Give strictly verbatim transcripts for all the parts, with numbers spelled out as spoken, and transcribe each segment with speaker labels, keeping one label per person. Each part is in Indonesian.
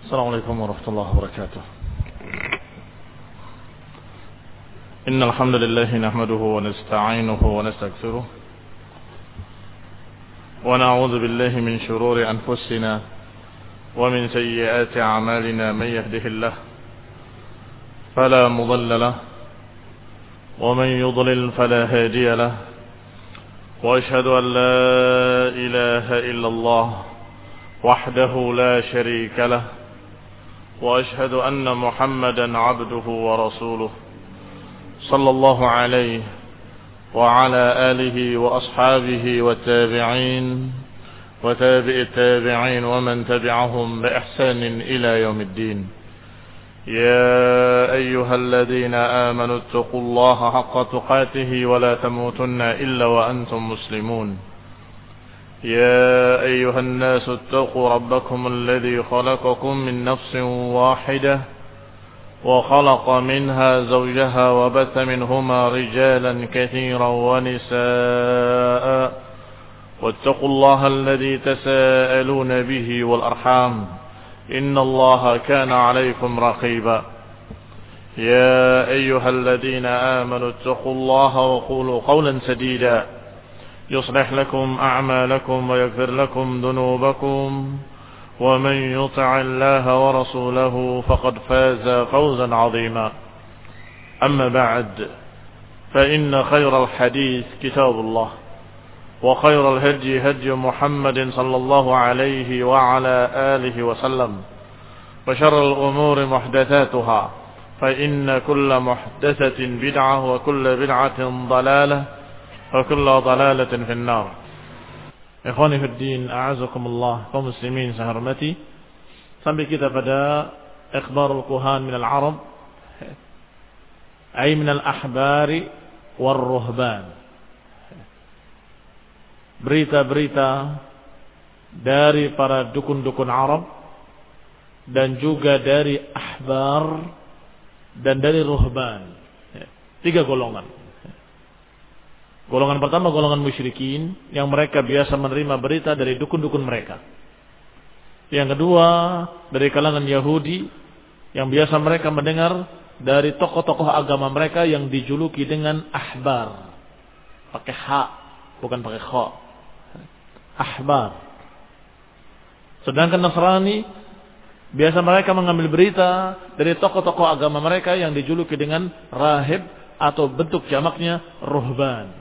Speaker 1: السلام عليكم ورحمة الله وبركاته. إن الحمد لله نحمده ونستعينه ونستغفره ونعوذ بالله من شرور أنفسنا ومن سيئات أعمالنا. من يهده الله فلا مضل له ومن يضلل فلا هادي له، وأشهد أن لا إله إلا الله وحده لا شريك له، وأشهد أن محمدا عبده ورسوله صلى الله عليه وعلى آله وأصحابه والتابعين وتابع التابعين ومن تبعهم بإحسان إلى يوم الدين. يا أيها الذين آمنوا اتقوا الله حق تقاته ولا تموتن إلا وأنتم مسلمون. يا أيها الناس اتقوا ربكم الذي خلقكم من نفس واحدة وخلق منها زوجها وبث منهما رجالا كثيرا ونساء، واتقوا الله الذي تساءلون به والأرحام إن الله كان عليكم رقيبا. يا أيها الذين آمنوا اتقوا الله وقولوا قولا سديدا يصلح لكم أعمالكم ويغفر لكم ذنوبكم، ومن يطع الله ورسوله فقد فاز فوزا عظيما. أما بعد، فإن خير الحديث كتاب الله، وخير الهدي هدي محمد صلى الله عليه وعلى آله وسلم، وشر الأمور محدثاتها، فإن كل محدثة بدعة وكل بدعة ضلالة وكل ضلالة في النار. Ikhwani fi din, a'azakumullah, kaum muslimin saya hormati. Sampai kita pada ikhbarul kuhan min al-arab, ay min al-ahbari war-ruhban. Berita-berita dari para dukun-dukun Arab dan juga dari ahbar dan dari ruhban. Tiga golongan. Golongan pertama golongan musyrikin yang mereka biasa menerima berita dari dukun-dukun mereka. Yang kedua dari kalangan Yahudi yang biasa mereka mendengar dari tokoh-tokoh agama mereka yang dijuluki dengan ahbar. Pakai ha, bukan pakai kha. Ahbar. Sedangkan Nasrani biasa mereka mengambil berita dari tokoh-tokoh agama mereka yang dijuluki dengan rahib atau bentuk jamaknya ruhban.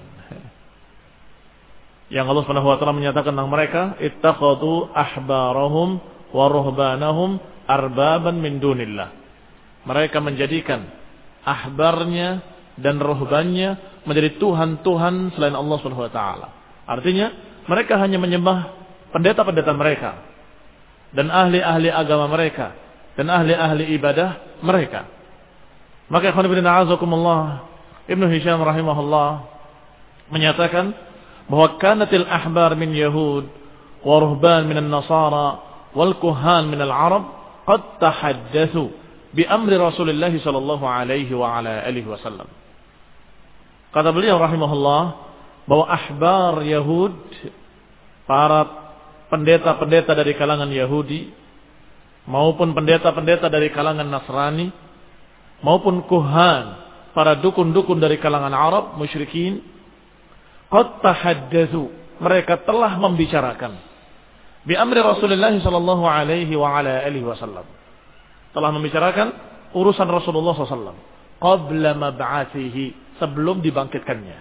Speaker 1: Yang Allah Subhanahu wa taala menyatakan tentang mereka, ittakhadhu ahbarahum wa ruhbanahum arbaban min dunillah. Mereka menjadikan ahbarnya dan ruhbannya menjadi tuhan-tuhan selain Allah Subhanahu wa taala. Artinya, mereka hanya menyembah pendeta-pendeta mereka dan ahli-ahli agama mereka dan ahli-ahli ibadah mereka. Maka ikhwan fillah azakumullah, Ibnu Hisham rahimahullah menyatakan bahwa kanatil ahbar min Yahud wa ruhban min an-Nasara wal kuhan min al-Arab qad tahaddatsu bi amri Rasulullah sallallahu alaihi wa ala alihi wasallam. Kata beliau rahimahullah bahwa ahbar Yahud, para pendeta-pendeta dari kalangan Yahudi maupun pendeta-pendeta dari kalangan Nasrani maupun kuhan, para dukun-dukun dari kalangan Arab musyrikin, qad tahaddatsu, mereka telah membicarakan bi amri Rasulullah sallallahu alaihi wa ala alihi wasallam, telah membicarakan urusan Rasulullah sallallahu alaihi wasallam qabla mab'athihi, sebelum dibangkitkannya.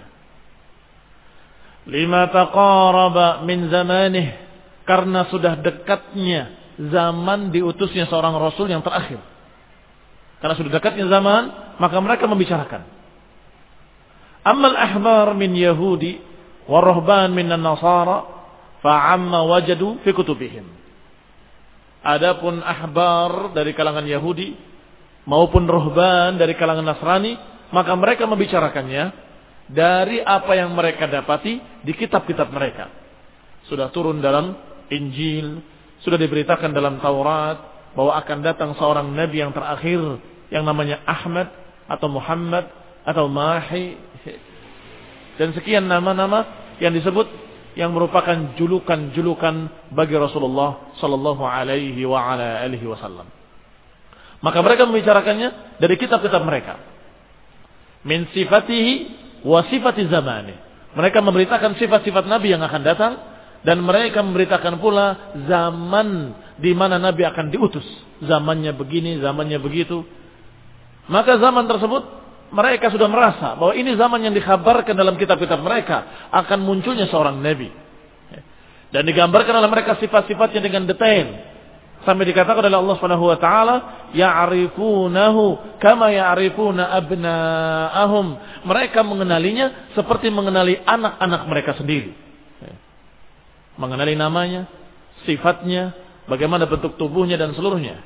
Speaker 1: Lima taqaraba min zamanih, karena sudah dekatnya zaman diutusnya seorang rasul yang terakhir. Karena sudah dekatnya zaman, maka mereka membicarakan. Ammal ahbar min Yahudi wa ruhban min an-Nasara fa'amma wajadu fi kutubihim. Adapun ahbar dari kalangan Yahudi maupun ruhban dari kalangan Nasrani, maka mereka membicarakannya dari apa yang mereka dapati di kitab-kitab mereka. Sudah turun dalam Injil, sudah diberitakan dalam Taurat bahwa akan datang seorang nabi yang terakhir yang namanya Ahmad atau Muhammad atau Mahi dan sekian nama-nama yang disebut yang merupakan julukan-julukan bagi Rasulullah sallallahu alaihi wa ala alihi wasallam. Maka mereka membicarakannya dari kitab-kitab mereka. Min sifatihi wa sifati zamani. Mereka memberitakan sifat-sifat Nabi yang akan datang dan mereka memberitakan pula zaman di mana Nabi akan diutus. Zamannya begini, zamannya begitu. Maka zaman tersebut mereka sudah merasa bahwa ini zaman yang dikhabarkan dalam kitab-kitab mereka akan munculnya seorang Nabi. Dan digambarkan oleh mereka sifat-sifatnya dengan detail. Sampai dikatakan oleh Allah Subhanahu wa taala, ya'rifunahu kama ya'rifuna abna'ahum. Mereka mengenalinya seperti mengenali anak-anak mereka sendiri. Mengenali namanya, sifatnya, bagaimana bentuk tubuhnya dan seluruhnya.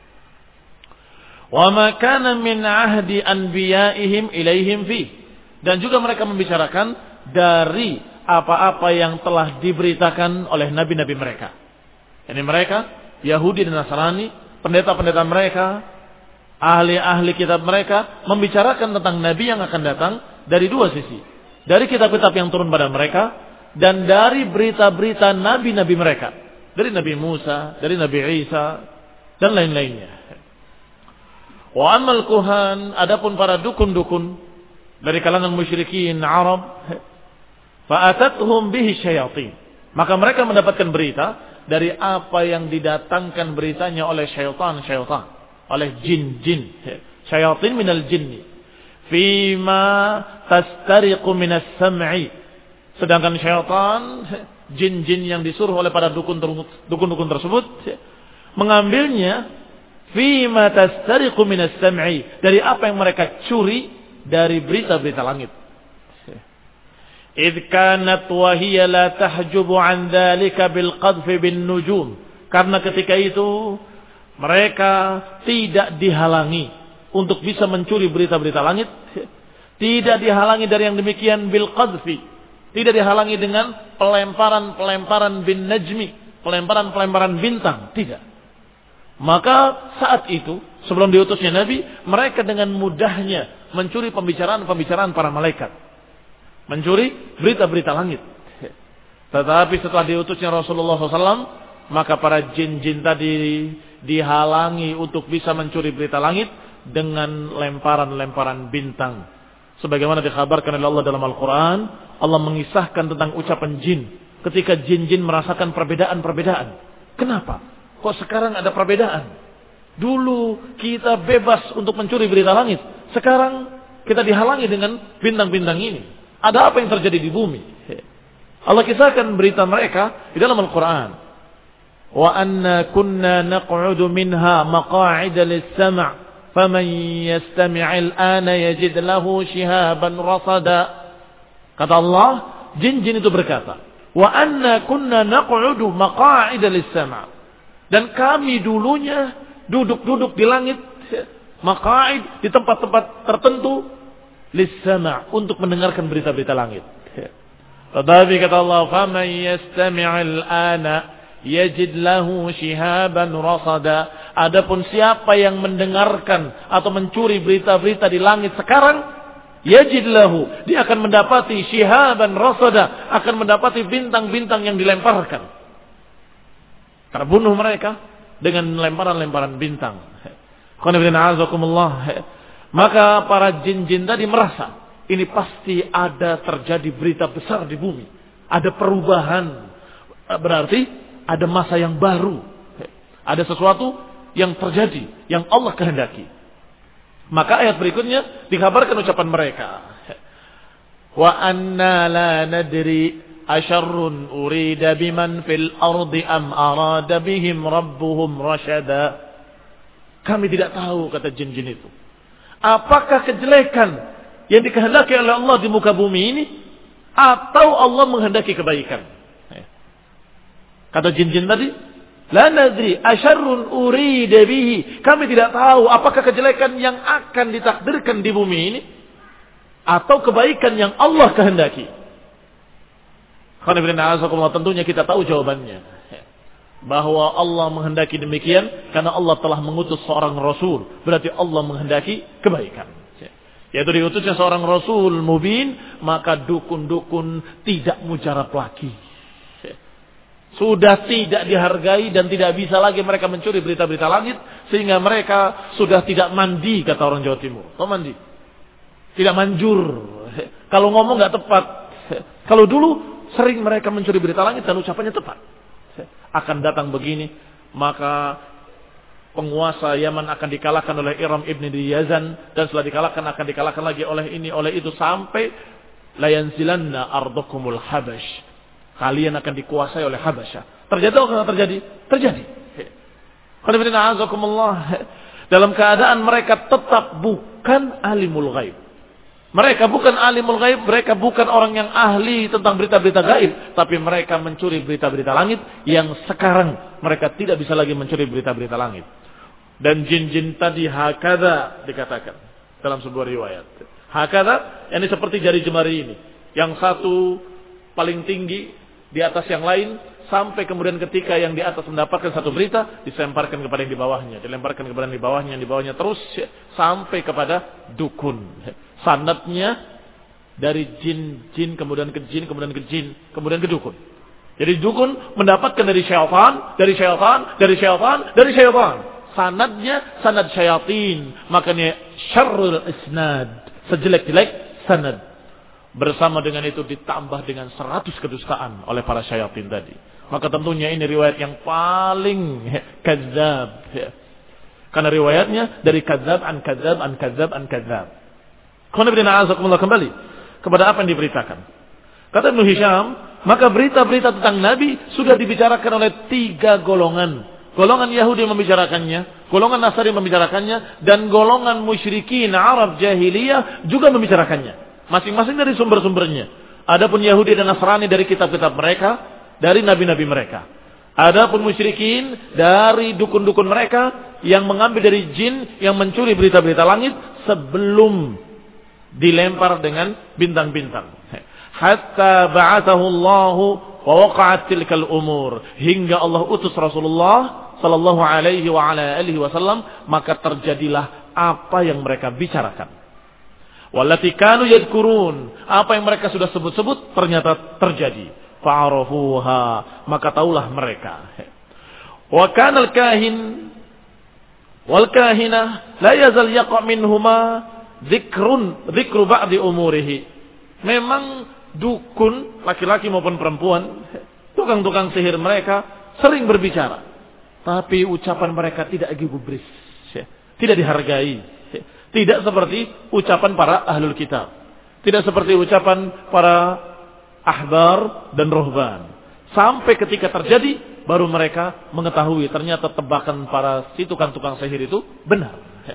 Speaker 1: Wa ma kana min ahdi anbiya'ihim ilaihim fi. Dan juga mereka membicarakan dari apa-apa yang telah diberitakan oleh nabi-nabi mereka. Ini mereka Yahudi dan Nasrani, pendeta-pendeta mereka, ahli-ahli kitab mereka membicarakan tentang nabi yang akan datang dari dua sisi. Dari kitab-kitab yang turun pada mereka dan dari berita-berita nabi-nabi mereka. Dari Nabi Musa, dari Nabi Isa dan lain-lainnya. Wa amal kuhan, adapun para dukun-dukun dari kalangan musyrikin Arab, fa'atathum bihi syayatin. Maka mereka mendapatkan berita dari apa yang didatangkan beritanya oleh syaitan-syaitan, oleh jin-jin. Syayatin minal jinni. Fima tastariqu minas sam'i. Sedangkan syaitan, jin-jin yang disuruh oleh para dukun-dukun tersebut mengambilnya fima tastariqu minas sam'i, dari apa yang mereka curi dari berita-berita langit. Idh kanat wa hiya la tahjubu an dzalika bil qadf bin nujum. Karena ketika itu mereka tidak dihalangi untuk bisa mencuri berita-berita langit, tidak dihalangi dari yang demikian bil qadfi, tidak dihalangi dengan pelemparan-pelemparan bin najmi, pelemparan-pelemparan bintang, tidak. Maka saat itu, sebelum diutusnya Nabi, mereka dengan mudahnya mencuri pembicaraan-pembicaraan para malaikat. Mencuri berita-berita langit. Tetapi setelah diutusnya Rasulullah shallallahu alaihi wasallam, maka para jin-jin tadi dihalangi untuk bisa mencuri berita langit dengan lemparan-lemparan bintang. Sebagaimana dikhabarkan oleh Allah dalam Al-Quran, Allah mengisahkan tentang ucapan jin. Ketika jin-jin merasakan perbedaan-perbedaan. Kenapa? Kok sekarang ada perbedaan? Dulu kita bebas untuk mencuri berita langit. Sekarang kita dihalangi dengan bintang-bintang ini. Ada apa yang terjadi di bumi? Allah kisahkan berita mereka di dalam Al-Quran. Wa anna kunna naq'udu minha maqa'ida lis-sam' faman yastami' al-ana yajid lahu shihaban rasada. Kata Allah, jin-jin itu berkata, wa anna kunna naq'udu maqa'ida lis-sam'. Dan kami dulunya duduk-duduk di langit, maqa'id, di tempat-tempat tertentu, lis-sama', untuk mendengarkan berita-berita langit. Tetapi kata Allah, faman yastami'il ana yajid lahu shihaban rasada. Adapun siapa yang mendengarkan atau mencuri berita-berita di langit sekarang, yajid lahu, dia akan mendapati shihaban rasada, akan mendapati bintang-bintang yang dilemparkan. Terbunuh mereka dengan lemparan-lemparan bintang. Maka para jin-jin tadi merasa ini pasti ada terjadi berita besar di bumi. Ada perubahan. Berarti ada masa yang baru. Ada sesuatu yang terjadi, yang Allah kehendaki. Maka ayat berikutnya dikabarkan ucapan mereka. Wa anna la nadri asyarrun urida biman fil ardi am arada bihim rabbuhum rasyada. Kami tidak tahu, kata jin-jin itu, apakah kejelekan yang dikehendaki oleh Allah di muka bumi ini atau Allah menghendaki kebaikan. Kata jin-jin tadi, la nadri asyarrun urida bihi, kami tidak tahu apakah kejelekan yang akan ditakdirkan di bumi ini atau kebaikan yang Allah kehendaki. Tentunya kita tahu jawabannya, bahwa Allah menghendaki demikian karena Allah telah mengutus seorang Rasul. Berarti Allah menghendaki kebaikan, yaitu diutusnya seorang Rasul mubin. Maka dukun-dukun tidak mujarab lagi. Sudah tidak dihargai dan tidak bisa lagi mereka mencuri berita-berita langit. Sehingga mereka sudah tidak mandi, kata orang Jawa Timur. Kok mandi? Tidak manjur. Kalau ngomong gak tepat. Kalau dulu sering mereka mencuri berita langit dan ucapannya tepat. Akan datang begini, maka penguasa Yaman akan dikalahkan oleh Iram ibn Yazan, dan setelah dikalahkan akan dikalahkan lagi oleh ini, oleh itu, sampai layanzilanna ardukumul habash. Kalian akan dikuasai oleh Habasyah. Terjadi atau tidak terjadi? Terjadi. Dalam keadaan mereka tetap bukan alimul ghaib. Mereka bukan alimul ghaib, mereka bukan orang yang ahli tentang berita-berita gaib, tapi mereka mencuri berita-berita langit yang sekarang mereka tidak bisa lagi mencuri berita-berita langit. Dan jin-jin tadi hakada dikatakan dalam sebuah riwayat. Hakada, yang ini seperti jari jemari ini. Yang satu paling tinggi di atas yang lain, sampai kemudian ketika yang di atas mendapatkan satu berita, disemparkan kepada yang di bawahnya, dilemparkan kepada yang di bawahnya, yang di bawahnya, terus sampai kepada dukun. Sanadnya dari jin-jin, kemudian ke jin, kemudian ke jin, kemudian ke dukun. Jadi dukun mendapatkan dari syaitan, dari syaitan, dari syaitan, dari syaitan. Sanadnya sanad syayatin. Makanya syarrul isnad, sejelek-jelek sanad. Bersama dengan itu ditambah dengan seratus kedustaan oleh para syayatin tadi. Maka tentunya ini riwayat yang paling kadzab. Karena riwayatnya dari kadzab an kadzab an kadzab an kadzab. Kembali kepada apa yang diberitakan. Kata Ibnu Hisham, maka berita-berita tentang Nabi sudah dibicarakan oleh tiga golongan. Golongan Yahudi membicarakannya, golongan Nasrani membicarakannya, dan golongan musyrikin Arab jahiliyah juga membicarakannya. Masing-masing dari sumber-sumbernya. Adapun Yahudi dan Nasrani dari kitab-kitab mereka, dari nabi-nabi mereka. Adapun musyrikin dari dukun-dukun mereka yang mengambil dari jin yang mencuri berita-berita langit sebelum dilempar dengan bintang-bintang. Hatta ba'athahu Allahu wa waqa'at tilkal umur, hingga Allah utus Rasulullah sallallahu alaihi wa ala alihi wasallam, maka terjadilah apa yang mereka bicarakan. Wallati kanu yadhkurun, apa yang mereka sudah sebut-sebut ternyata terjadi. Fa'arafuha, maka taulah mereka. Wa kana al-kahin wal kahina la yazal yaqa' minhuma dzikrun dzikru ba'di umurihi. Memang dukun laki-laki maupun perempuan, tukang-tukang sihir mereka sering berbicara, tapi ucapan mereka tidak gubris, tidak dihargai. Tidak seperti ucapan para ahlul kitab. Tidak seperti ucapan para ahbar dan ruhban. Sampai ketika terjadi, baru mereka mengetahui ternyata tebakan para si tukang-tukang sihir itu benar.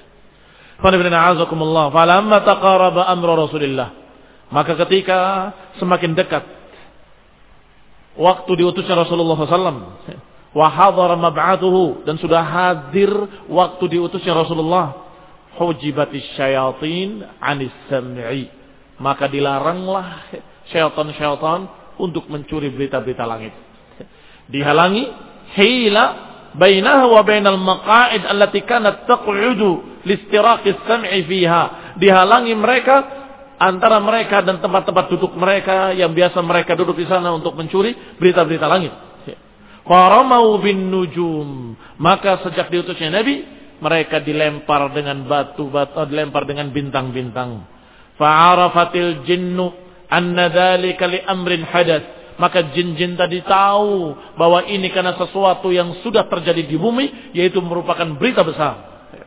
Speaker 1: Falamma taqaraba amru Rasulillah, maka ketika semakin dekat waktu diutusnya Rasulullah sallallahu alaihi wasallam, wa hadara mab'athuhu, dan sudah hadir waktu diutusnya Rasulullah, hujibatis syayatin anis sam'i, maka dilaranglah syaitan-syaitan untuk mencuri berita-berita langit. Dihalangi, hila bainaha wa bainal maqa'id allati kanat taq'udu listiraqis sam'i fiha. Dihalangi mereka, antara mereka dan tempat-tempat duduk mereka yang biasa mereka duduk di sana untuk mencuri berita-berita langit. Faramau bin nujum, maka sejak diutusnya Nabi, mereka dilempar dengan batu-batu, dilempar dengan bintang-bintang. Fa'arafatil jinnu anna dzalika li amrin hadath, maka jin-jin tadi tahu bahwa ini karena sesuatu yang sudah terjadi di bumi, yaitu merupakan berita besar.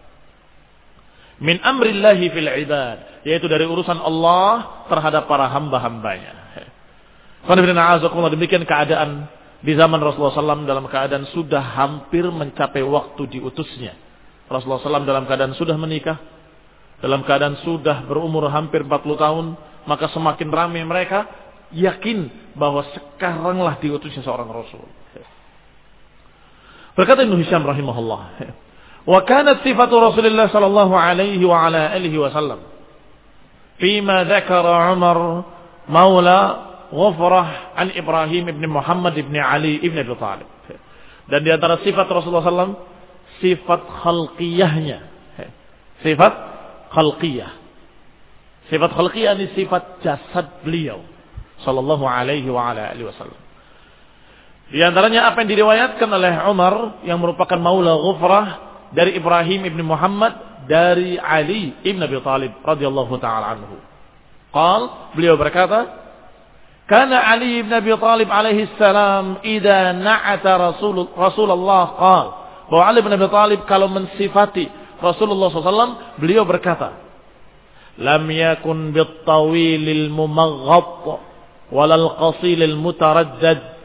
Speaker 1: Min amrillahi fil ibad, yaitu dari urusan Allah terhadap para hamba-hambanya. Demikian keadaan di zaman Rasulullah sallallahu alaihi wasallam, dalam keadaan sudah hampir mencapai waktu diutusnya. Rasulullah sallallahu alaihi wasallam dalam keadaan sudah menikah, dalam keadaan sudah berumur hampir empat puluh tahun, maka semakin ramai mereka yakin bahwa sekaranglah diutusnya seorang Rasul. Berkata Ibnu Hisham rahimahullah, wa kanat sifatu Rasulullah sallallahu alaihi wa ala alihi wasallam fima dzakara Umar maula Ghufrah an Ibrahim ibn Muhammad ibn Ali ibn Abi Thalib. Dan di antara sifat Rasulullah sallallahu alaihi wasallam, sifat khalqiyahnya. Sifat khalqiyah. Sifat khalqiyah ini sifat jasad beliau sallallahu alaihi wa ala alihi wasallam. Di antaranya apa yang diriwayatkan oleh Umar yang merupakan maula Ghufrah dari Ibrahim ibn Muhammad dari Ali ibn Abi Talib radhiyallahu taala anhu. Qal, beliau berkata, "Kana Ali ibn Abi Talib alaihi salam idza na'ata Rasul Rasulullah qal." Bahwa Ali ibn Abi Talib kalau mensifati Rasulullah sallallahu alaihi wasallam, beliau berkata, "Lam yakun bit-tawilil mumaghatt walal qasilil mutaraddad."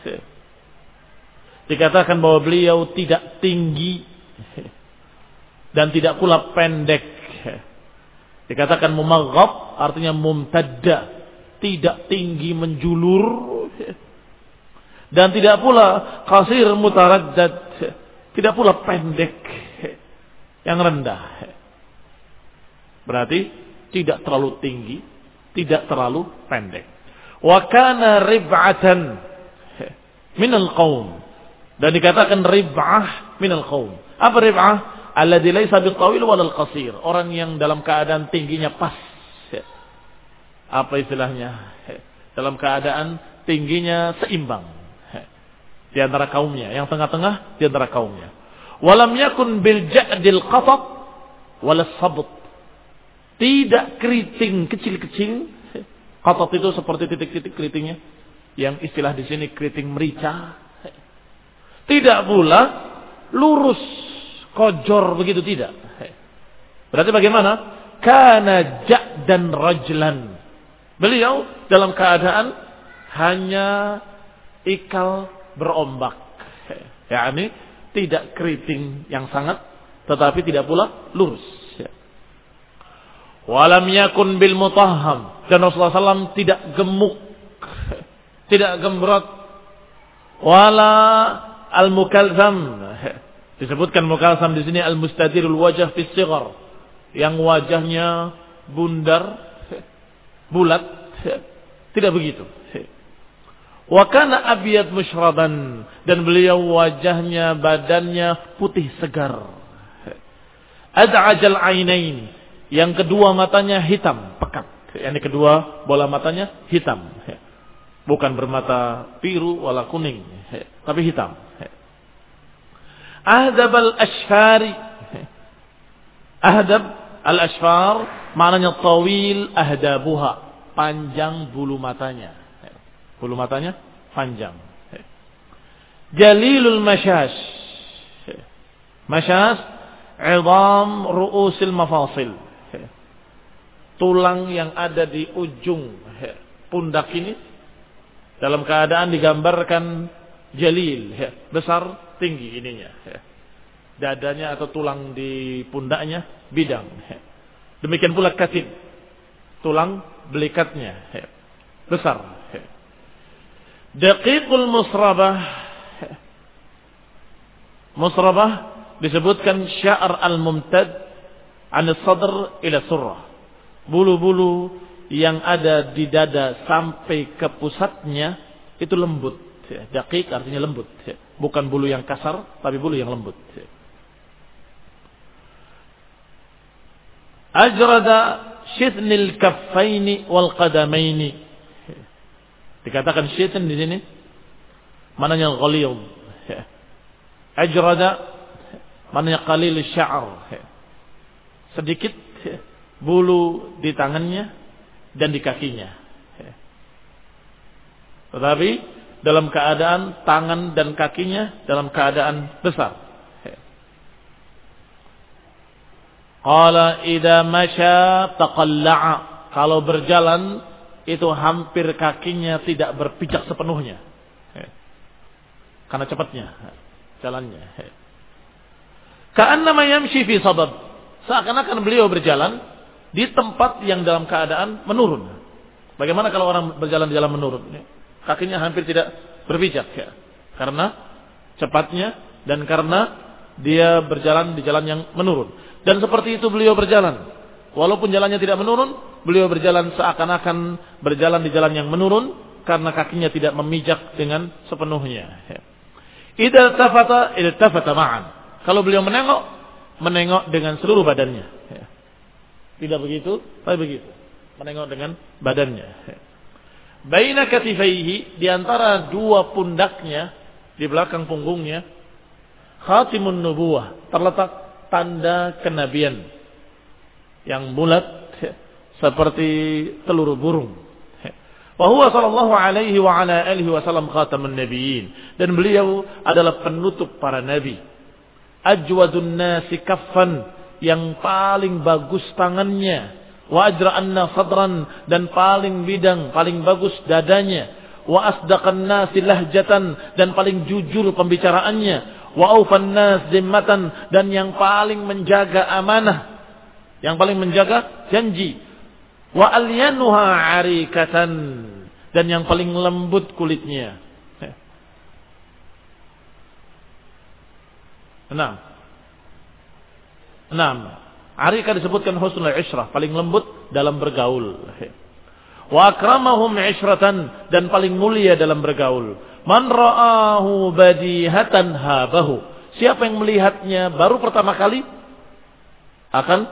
Speaker 1: Dikatakan bahwa beliau tidak tinggi dan tidak pula pendek. Dikatakan mumaghatt artinya mumtadda, tidak tinggi menjulur dan tidak pula qasir mutaraddad, tidak pula pendek yang rendah. Berarti tidak terlalu tinggi, tidak terlalu pendek. Wa kana rib'atan minal qaum. Dan dikatakan rib'ah minal qaum. Apa rib'ah? Alladzi laisa bitawil walal qasir. Orang yang dalam keadaan tingginya pas. Apa istilahnya? Dalam keadaan tingginya seimbang di antara kaumnya, yang tengah-tengah di antara kaumnya. Walam yakun bil ja'dil qatat walas sabt. Tidak keriting kecil-kecil. Qatat itu seperti titik-titik keritingnya, yang istilah di sini keriting merica. Tidak pula lurus, kojor begitu, tidak. Berarti bagaimana? Kana ja'dan rajlan. Beliau dalam keadaan hanya ikal berombak. yakni tidak keriting yang sangat, tetapi tidak pula lurus. Walam yakun bil mutahham, dan Rasulullah sallallahu alaihi wasallam tidak gemuk, tidak gembrot. Wala al mukalzam, disebutkan mukalzam di sini al mustadirul wajh fi sighar, yang wajahnya bundar, bulat, tidak begitu. Wa kana abyad musyraban, dan beliau wajahnya, badannya putih segar. Ad'ajal ainain, yang kedua matanya hitam pekat, yang kedua bola matanya hitam, bukan bermata biru wala kuning, tapi hitam. Ahdab al-ashfari, ahdab al-ashfar maknanya tawil ahdabuha, panjang bulu matanya, bulu matanya panjang. Jalilul masyash, masyash idham ru'usil mafasil, tulang yang ada di ujung pundak ini dalam keadaan digambarkan jalil, besar, tinggi ininya. Dadanya atau tulang di pundaknya bidang. Demikian pula katib, tulang belikatnya besar. Daqiqul musrabah, musrabah disebutkan sya'r al-mumtad an as-sadr ila surrah, bulu-bulu yang ada di dada sampai ke pusatnya itu lembut. Daqiq artinya lembut, bukan bulu yang kasar, tapi bulu yang lembut. Ajrada shithnil kaffaini wal qadamaini, dikatakan shitn di sini maknanya ghalidh. Ajrada maknanya qalil sya'r, sedikit bulu di tangannya dan di kakinya, tetapi dalam keadaan tangan dan kakinya dalam keadaan besar. Qala idza masya taqalla'a, kalau berjalan itu hampir kakinya tidak berpijak sepenuhnya karena cepatnya jalannya. Ka'annama yamshi fi sabab, seakan-akan beliau berjalan di tempat yang dalam keadaan menurun. Bagaimana kalau orang berjalan di jalan menurun? Kakinya hampir tidak berpijak, ya, karena cepatnya dan karena dia berjalan di jalan yang menurun. Dan seperti itu beliau berjalan, walaupun jalannya tidak menurun, beliau berjalan seakan-akan berjalan di jalan yang menurun karena kakinya tidak memijak dengan sepenuhnya. Idza tafata iltafata ma'an, kalau beliau menengok, menengok dengan seluruh badannya. Tidak begitu, tapi begitu, menengok dengan badannya. baina katifaihi, di antara dua pundaknya, di belakang punggungnya, khatimun nubuwah, terletak tanda kenabian yang bulat seperti telur burung. Wa huwa sallallahu alaihi wa ala alihi wasallam khatamun nabiyyin, dan beliau adalah penutup para nabi. Ajwadun nasi kaffan, yang paling bagus tangannya, wa ajra'anna sadran, dan paling bidang, paling bagus dadanya, wa asdaqan nasi lahjatan, dan paling jujur pembicaraannya, wa aufan nas zimmatan, dan yang paling menjaga amanah, yang paling menjaga janji, wa alyanuha arikatan, dan yang paling lembut kulitnya. Enam. Enam. Arika disebutkan husnul ishrah, paling lembut dalam bergaul. Wa akramahum ishratan, dan paling mulia dalam bergaul. Man ra'ahu badihatan habahu. Siapa yang melihatnya baru pertama kali akan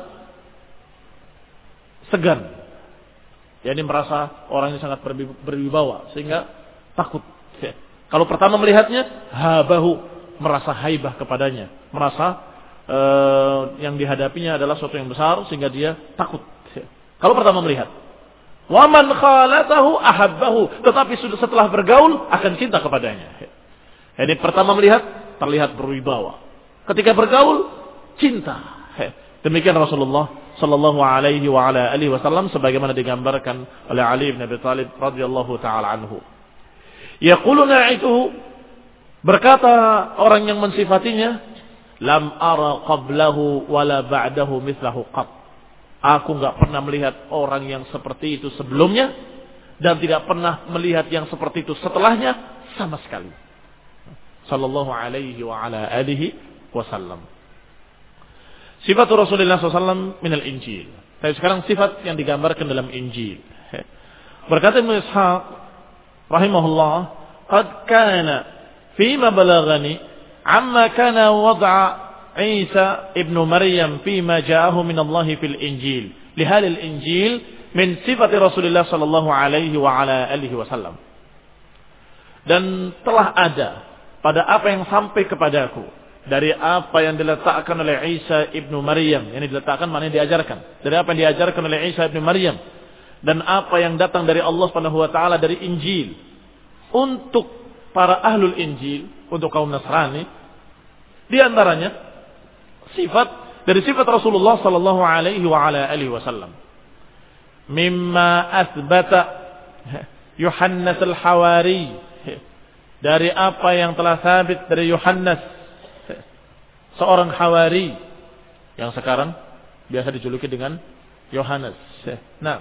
Speaker 1: segan. Yani merasa orang ini sangat berwibawa sehingga takut. Kalau pertama melihatnya, habahu, merasa haibah kepadanya, merasa uh, yang dihadapinya adalah sesuatu yang besar sehingga dia takut. Kalau pertama melihat. Wa man khalatahu ahabbahu, tetapi sudah setelah bergaul akan cinta kepadanya. Jadi pertama melihat terlihat berwibawa. Ketika bergaul cinta. Demikian Rasulullah sallallahu alaihi wa ala alihi wasallam sebagaimana digambarkan oleh Ali bin Abi Thalib radhiyallahu taala anhu. Yaqulu na'ituhu, berkata orang yang mensifatinya, lam ara qablahu wala ba'dahu mithlahu qat. Aku enggak pernah melihat orang yang seperti itu sebelumnya dan tidak pernah melihat yang seperti itu setelahnya sama sekali. Sallallahu alaihi wa ala alihi wasallam. Sifat Rasulullah sallallahu alaihi wasallam minal Injil. Tapi sekarang sifat yang digambarkan dalam Injil. Berkata Ibnu Ishaq rahimahullah, "Qad kana fima balaghani amma kana wad'a Isa ibnu Maryam fima ja'ahu min Allah fil Injil. Lihal al-Injil min sifat Rasulullah sallallahu alaihi wa ala alihi wasallam." Dan telah ada pada apa yang sampai kepadaku dari apa yang diletakkan oleh Isa ibnu Maryam, yang diletakkan maknanya diajarkan, dari apa yang diajarkan oleh Isa ibnu Maryam, dan apa yang datang dari Allah Subhanahu wa taala dari Injil untuk para ahlul Injil, untuk kaum Nasrani, di antaranya sifat dari sifat Rasulullah sallallahu alaihi wa ala alihi wasallam. Mimma athbata Yuhannas al-Hawari, dari apa yang telah sabit dari Yuhannas, seorang Hawari yang sekarang biasa dijuluki dengan Yohanes. Nah,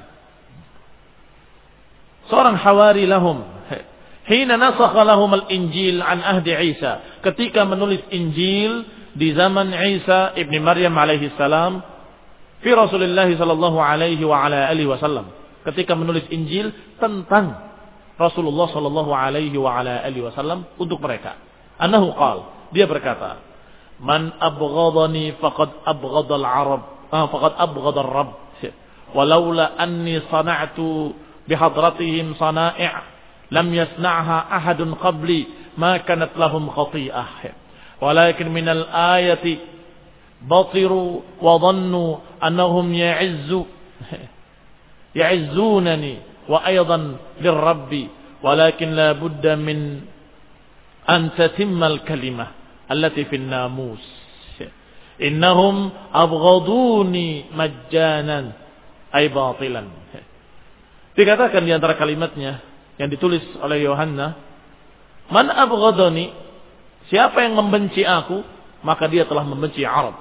Speaker 1: seorang Hawari lahum, hina nasakha lahum al-Injil an ahdi Isa, ketika menulis Injil di zaman Isa ibni Maryam alaihi salam, fi Rasulullah sallallahu alaihi wa ala alihi wasallam, ketika menulis Injil tentang Rasulullah sallallahu alaihi wa ala alihi wasallam untuk mereka. Annahu qala, dia berkata, man abghadani faqad abghadal arab ah, faqad abghadar rabb walaula anni sana'tu bihadratihim sana'i' lam yasna'ha ahadun qabli ma kanat lahum khati'ah walakin minal ayati batiru wa dhannu annahum ya'izzu ya'izzunani wa aydan lirrabbi walakin la budda min an tatimma al-kalimah allati fin namus innahum abghaduni majjanan ay batilan. Dikatakan di antara kalimatnya yang ditulis oleh Yohanna, man abghadani, siapa yang membenci aku maka dia telah membenci Arab.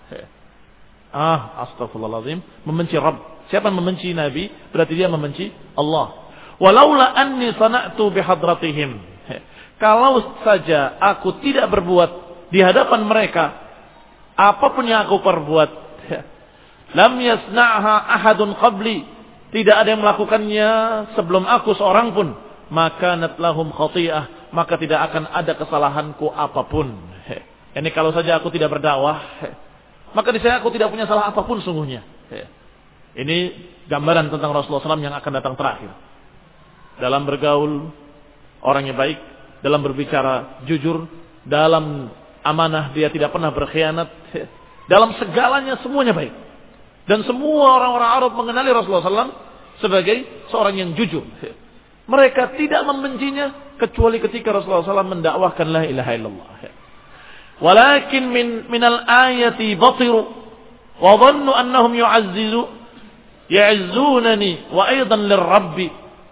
Speaker 1: Ah, astagfirullahaladzim, membenci Rabb. Siapa yang membenci Nabi berarti dia membenci Allah. Walaula anni sana'tu bihadratihim, kalau saja aku tidak berbuat di hadapan mereka, apapun yang aku perbuat, lam yasna'ha ahadun qabli, tidak ada yang melakukannya sebelum aku seorang pun, maka natlahum khati'ah, maka tidak akan ada kesalahanku apapun. Ini kalau saja aku tidak berdakwah, maka di saya aku tidak punya salah apapun sungguhnya. Ini gambaran tentang Rasulullah sallallahu alaihi wasallam yang akan datang terakhir. dalam bergaul orangnya baik, dalam berbicara jujur, dalam amanah dia tidak pernah berkhianat, dalam segalanya semuanya baik. Dan semua orang-orang Arab mengenali Rasulullah sallallahu alaihi wasallam sebagai seorang yang jujur. Mereka tidak membencinya kecuali ketika Rasulullah sallallahu alaihi wasallam mendakwahkan la ilaha illallah. Walakin min minal ayati batiru wa dhannu annahum yu'azzizu ya'zunani wa aidan lirabbi.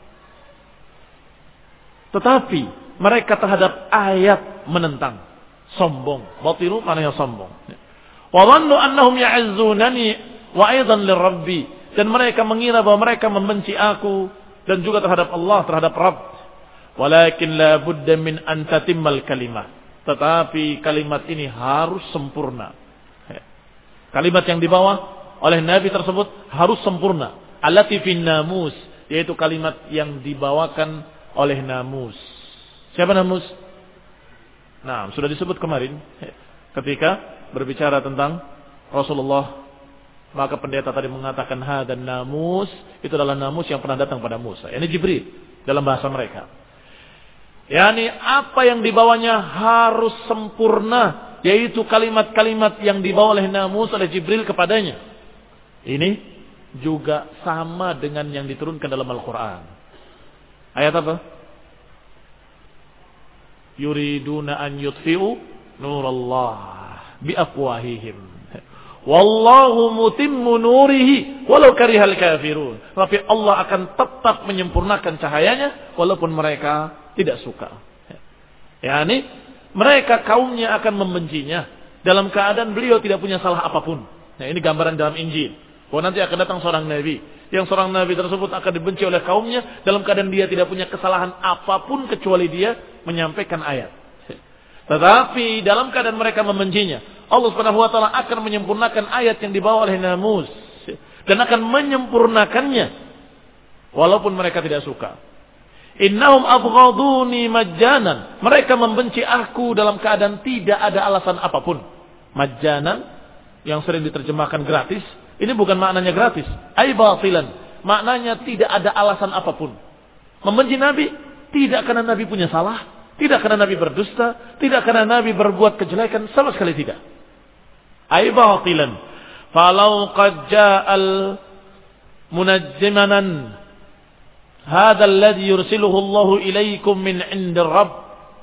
Speaker 1: Tetapi mereka terhadap ayat menentang, sombong. Batiru maknanya sombong. Wa dhannu annahum ya'zunani wa aidan lirabbi, dan mereka mengira bahwa mereka membenci aku dan juga terhadap Allah, terhadap Rabb. Walakin la budda min an tatimmal kalimah. Tetapi kalimat ini harus sempurna. Kalimat yang dibawa oleh Nabi tersebut harus sempurna. Allati fin namus, yaitu kalimat yang dibawakan oleh namus. Siapa namus? Nah, sudah disebut kemarin ketika berbicara tentang Rasulullah, maka pendeta tadi mengatakan hadan namus, itu adalah namus yang pernah datang pada Musa. Ini Jibril dalam bahasa mereka. Yani apa yang dibawanya harus sempurna, yaitu kalimat-kalimat yang dibawa oleh namus oleh Jibril kepadanya. Ini juga sama dengan yang diturunkan dalam Al-Quran. Ayat apa? Yuriduna an yutfi'u nurallah biafwahihim. Wallahu mutimmu nurihi walau karihal kafirun. Tapi Allah akan tetap menyempurnakan cahayanya walaupun mereka tidak suka. Yani mereka kaumnya akan membencinya dalam keadaan beliau tidak punya salah apapun. Nah, ini gambaran dalam Injil. Bahwa nanti akan datang seorang nabi, yang seorang nabi tersebut akan dibenci oleh kaumnya dalam keadaan dia tidak punya kesalahan apapun kecuali dia menyampaikan ayat. Tetapi dalam keadaan mereka membencinya, Allah Subhanahu wa taala akan menyempurnakan ayat yang dibawa oleh namus dan akan menyempurnakannya walaupun mereka tidak suka. Innahum abghaduni majjanan, mereka membenci aku dalam keadaan tidak ada alasan apapun. Majjanan yang sering diterjemahkan gratis, ini bukan maknanya gratis, ai batilan, maknanya tidak ada alasan apapun. Membenci Nabi tidak karena Nabi punya salah, tidak karena Nabi berdusta, tidak karena Nabi berbuat kejelekan, sama sekali tidak. Ai batilan. Falau qad ja'al munajjimanan hadzal ladzi yursiluhu Allahu ilaikum min 'indir Rabb.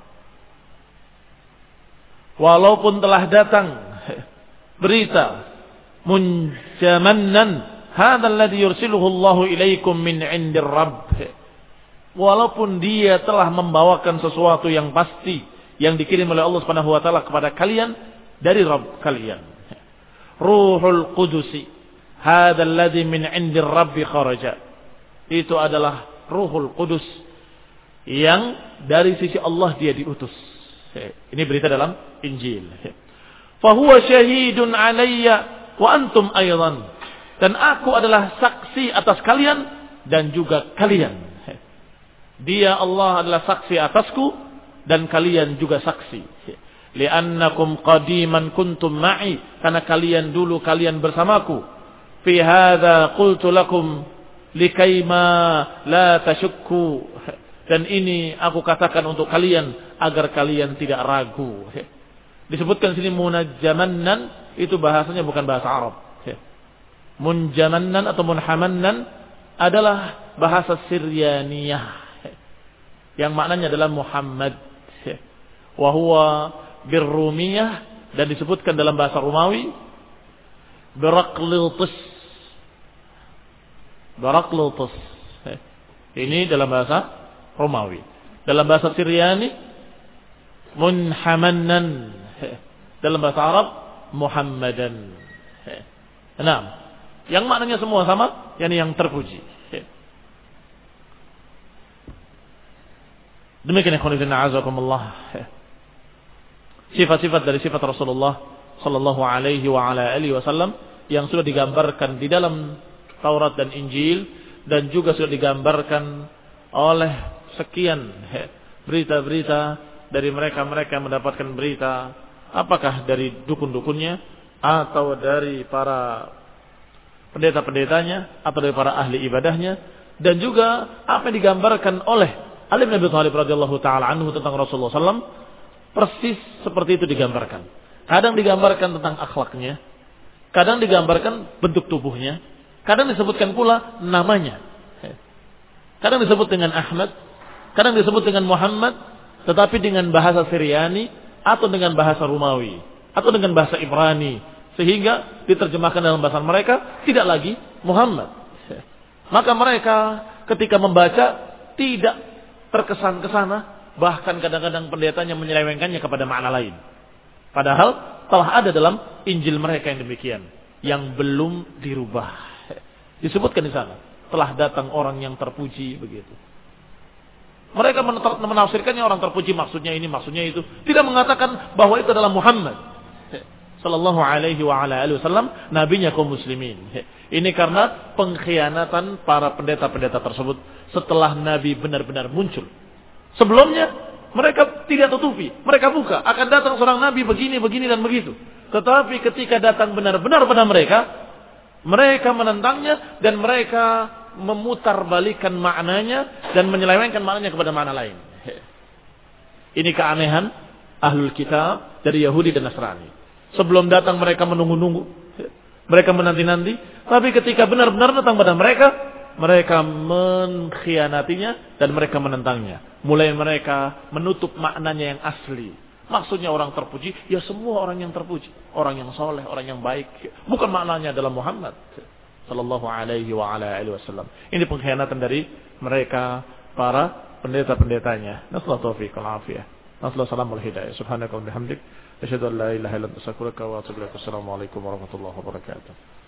Speaker 1: Walaupun telah datang berita munjamannan hadzal ladzi yursiluhu Allahu ilaikum min 'indir Rabb. Walaupun dia telah membawakan sesuatu yang pasti yang dikirim oleh Allah Subhanahu wa taala kepada kalian dari Rabb kalian. Ruhul Qudusi hadzal ladzi min 'indir Rabbi kharaja. Itu adalah Ruhul Qudus yang dari sisi Allah dia diutus. Ini berita dalam Injil. Fahuwa syahidun alayya wa antum aydan. Dan aku adalah saksi atas kalian dan juga kalian. Dia Allah adalah saksi atasku dan kalian juga saksi. Li'annakum qadiman kuntum ma'i, karena kalian dulu kalian bersamaku. Fi hadza qultu lakum likaima la tashukku, dan ini aku katakan untuk kalian agar kalian tidak ragu. Disebutkan sini munajjamannan, itu bahasanya bukan bahasa Arab. Munjamannan atau munhamannan adalah bahasa Siryaniyah yang maknanya adalah Muhammad. Wa huwa birrumiyah, dan disebutkan dalam bahasa Romawi Barakliltus. Baraklutus. Ini dalam bahasa Romawi. Dalam bahasa Syriani munhamannan. Dalam bahasa Arab Muhammadan. Nah, yang maknanya semua sama, yakni yang terpuji. Demikian ikhwan fillah azakumullah. Sifat-sifat dari sifat Rasulullah sallallahu alaihi wa ala alihi wasallam yang sudah digambarkan di dalam Taurat dan Injil, dan juga sudah digambarkan oleh sekian berita-berita dari mereka-mereka yang mendapatkan berita, apakah dari dukun-dukunnya atau dari para pendeta-pendetanya atau dari para ahli ibadahnya, Dan juga apa yang digambarkan oleh Ali bin Abi Thalib radhiyallahu taala anhu tentang Rasulullah sallallahu alaihi wasallam persis seperti itu digambarkan. Kadang digambarkan tentang akhlaknya, kadang digambarkan bentuk tubuhnya, kadang disebutkan pula namanya. Kadang disebut dengan Ahmad, kadang disebut dengan Muhammad, tetapi dengan bahasa Syriani atau dengan bahasa Romawi atau dengan bahasa Ibrani, sehingga diterjemahkan dalam bahasa mereka tidak lagi Muhammad. Maka mereka ketika membaca tidak terkesan ke sana, bahkan kadang-kadang pendetanya menyelewengkannya kepada makna lain. Padahal telah ada dalam Injil mereka yang demikian, yang belum dirubah. Disebutkan di sana, telah datang orang yang terpuji begitu. Mereka menafsirkannya orang terpuji maksudnya ini, maksudnya itu. Tidak mengatakan bahwa itu adalah Muhammad sallallahu alaihi wa ala alihi wasallam, nabinya kaum muslimin. Ini karena pengkhianatan para pendeta-pendeta tersebut setelah nabi benar-benar muncul. Sebelumnya mereka tidak tutupi, mereka buka akan datang seorang nabi begini, begini dan begitu. Tetapi ketika datang benar-benar pada mereka, mereka menentangnya dan mereka memutarbalikkan maknanya dan menyelewengkan maknanya kepada makna lain. Ini keanehan ahlul kitab dari Yahudi dan Nasrani. Sebelum datang mereka menunggu-nunggu, mereka menanti-nanti, tapi ketika benar-benar datang pada mereka, mereka mengkhianatinya dan mereka menentangnya. Mulai mereka menutup maknanya yang asli. Maksudnya orang terpuji, ya semua orang yang terpuji, orang yang soleh, orang yang baik. Bukan maknanya adalah Muhammad sallallahu alaihi wa ala alihi wasallam. Ini pengkhianatan dari mereka para pendeta-pendetanya. Nasallahu taufiq wal afiyah. Nasallahu salam wal hidayah. Subhanaka wa bihamdik, asyhadu an la ilaha illa anta astaghfiruka wa atubu ilaik. Assalamualaikum warahmatullahi wabarakatuh.